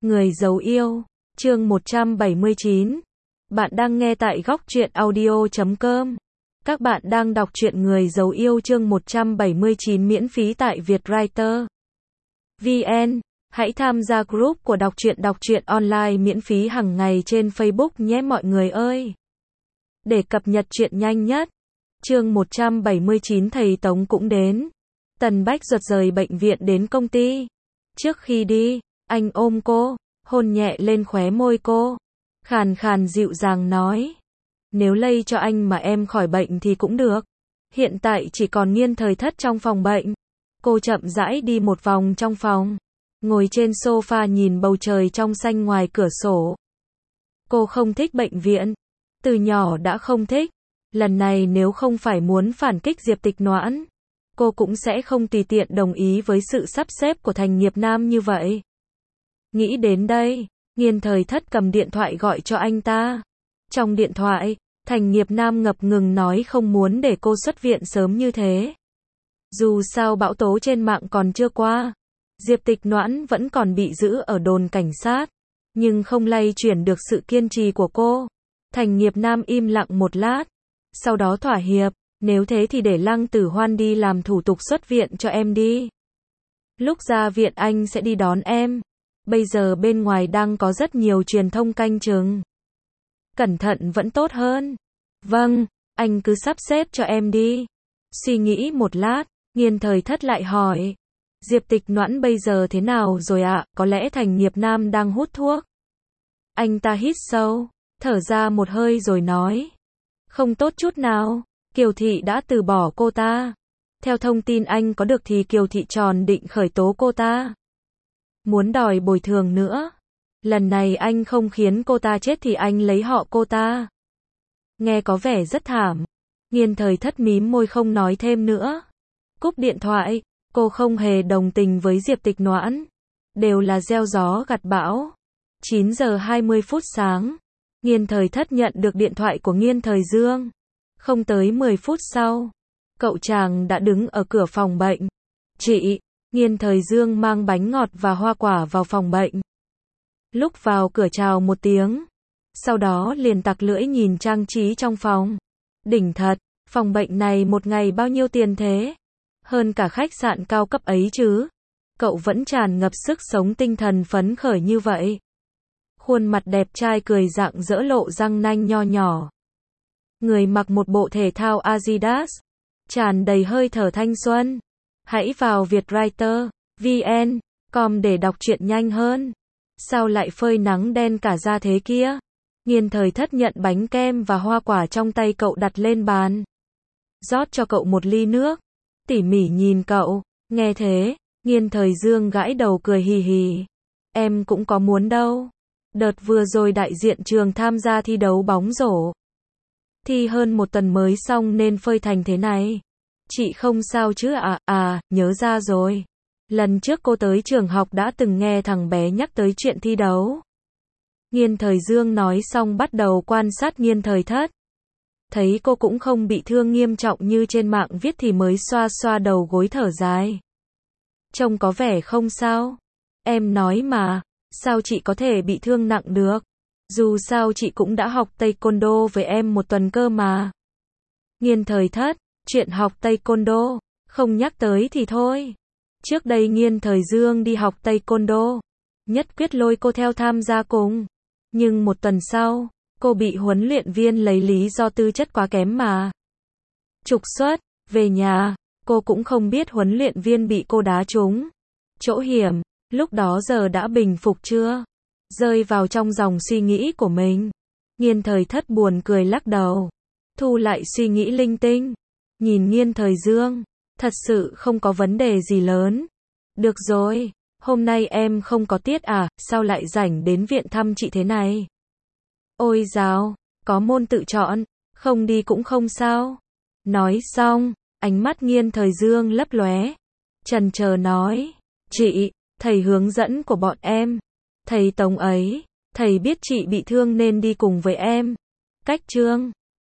Người giấu yêu, chương 179. Bạn đang nghe tại góc truyện audio.com. Các bạn đang đọc truyện Người giấu yêu chương 179 miễn phí tại Vietwriter VN. Hãy tham gia group của đọc truyện online miễn phí hàng ngày trên Facebook nhé mọi người ơi. Để cập nhật truyện nhanh nhất. Chương 179 thầy Tống cũng đến. Tần Bách Duật rời bệnh viện đến công ty. Trước khi đi, anh ôm cô, hôn nhẹ lên khóe môi cô. Khàn khàn dịu dàng nói. Nếu lây cho anh mà em khỏi bệnh thì cũng được. Hiện tại chỉ còn Nghiên Thời Thất trong phòng bệnh. Cô chậm rãi đi một vòng trong phòng. Ngồi trên sofa nhìn bầu trời trong xanh ngoài cửa sổ. Cô không thích bệnh viện. Từ nhỏ đã không thích. Lần này nếu không phải muốn phản kích Diệp Tịch Noãn, cô cũng sẽ không tùy tiện đồng ý với sự sắp xếp của Thành Nghiệp Nam như vậy. Nghĩ đến đây, Nghiên Thời Thất cầm điện thoại gọi cho anh ta. Trong điện thoại, Thành Nghiệp Nam ngập ngừng nói không muốn để cô xuất viện sớm như thế. Dù sao bão tố trên mạng còn chưa qua, Diệp Tịch Noãn vẫn còn bị giữ ở đồn cảnh sát, nhưng không lay chuyển được sự kiên trì của cô. Thành Nghiệp Nam im lặng một lát, sau đó thỏa hiệp, nếu thế thì để Lăng Tử Hoan đi làm thủ tục xuất viện cho em đi. Lúc ra viện anh sẽ đi đón em. Bây giờ bên ngoài đang có rất nhiều truyền thông canh chừng. Cẩn thận vẫn tốt hơn. Vâng, anh cứ sắp xếp cho em đi. Suy nghĩ một lát, Nghiên Thời Thất lại hỏi. Diệp Tịch Noãn bây giờ thế nào rồi ạ? Có lẽ Thành Nghiệp Nam đang hút thuốc. Anh ta hít sâu, thở ra một hơi rồi nói. Không tốt chút nào, Kiều Thị đã từ bỏ cô ta. Theo thông tin anh có được thì Kiều Thị tròn định khởi tố cô ta. Muốn đòi bồi thường nữa. Lần này anh không khiến cô ta chết thì anh lấy họ cô ta. Nghe có vẻ rất thảm. Nghiên Thời Thất mím môi không nói thêm nữa. Cúp điện thoại, cô không hề đồng tình với Diệp Tịch Noãn. Đều là gieo gió gặt bão. 9 giờ 20 phút sáng. Nghiên Thời Thất nhận được điện thoại của Nghiên Thời Dương. Không tới 10 phút sau, cậu chàng đã đứng ở cửa phòng bệnh. Chị, Nghiên Thời Dương mang bánh ngọt và hoa quả vào phòng bệnh. Lúc vào cửa chào một tiếng, sau đó liền tặc lưỡi nhìn trang trí trong phòng. Đỉnh thật, phòng bệnh này một ngày bao nhiêu tiền thế? Hơn cả khách sạn cao cấp ấy chứ. Cậu vẫn tràn ngập sức sống tinh thần phấn khởi như vậy. Khuôn mặt đẹp trai cười rạng rỡ lộ răng nanh nho nhỏ. Người mặc một bộ thể thao Adidas, tràn đầy hơi thở thanh xuân. Hãy vào Vietwriter VN.com để đọc truyện nhanh hơn. Sao lại phơi nắng đen cả da thế kia? Nghiên Thời Thất nhận bánh kem và hoa quả trong tay cậu đặt lên bàn. Rót cho cậu một ly nước. Tỉ mỉ nhìn cậu. Nghe thế, Nghiên Thời Dương gãi đầu cười hì hì. Em cũng có muốn đâu. Đợt vừa rồi đại diện trường tham gia thi đấu bóng rổ. Thi hơn một tuần mới xong nên phơi thành thế này. Chị không sao chứ ạ? Nhớ ra rồi. Lần trước cô tới trường học đã từng nghe thằng bé nhắc tới chuyện thi đấu. Nghiên Thời Dương nói xong bắt đầu quan sát Nghiên Thời Thất. Thấy cô cũng không bị thương nghiêm trọng như trên mạng viết thì mới xoa xoa đầu gối thở dài. Trông có vẻ không sao. Em nói mà, sao chị có thể bị thương nặng được? Dù sao chị cũng đã học Taekwondo với em một tuần cơ mà. Nghiên Thời Thất, chuyện học Taekwondo, không nhắc tới thì thôi. Trước đây Nghiên Thời Dương đi học Taekwondo, nhất quyết lôi cô theo tham gia cùng. Nhưng một tuần sau, cô bị huấn luyện viên lấy lý do tư chất quá kém mà trục xuất. Về nhà, cô cũng không biết huấn luyện viên bị cô đá trúng chỗ hiểm. Lúc đó giờ đã bình phục chưa? Rơi vào trong dòng suy nghĩ của mình. Nghiên Thời Thất buồn cười lắc đầu. Thu lại suy nghĩ linh tinh. Nhìn Nghiên Thời Dương. Thật sự không có vấn đề gì lớn. Được rồi. Hôm nay em không có tiết à? Sao lại rảnh đến viện thăm chị thế này? Ôi dào. Có môn tự chọn. Không đi cũng không sao. Nói xong, ánh mắt Nghiên Thời Dương lấp lóe. Chần chờ nói. Chị, thầy hướng dẫn của bọn em. Thầy Tống ấy. Thầy biết chị bị thương nên đi cùng với em. Cách chương